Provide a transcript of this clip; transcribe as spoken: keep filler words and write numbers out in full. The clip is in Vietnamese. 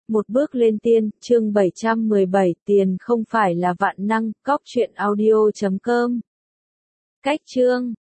Một bước lên tiên, chương bảy trăm mười bảy, tiền không phải là vạn năng, cóc truyện audio chấm com. Cách chương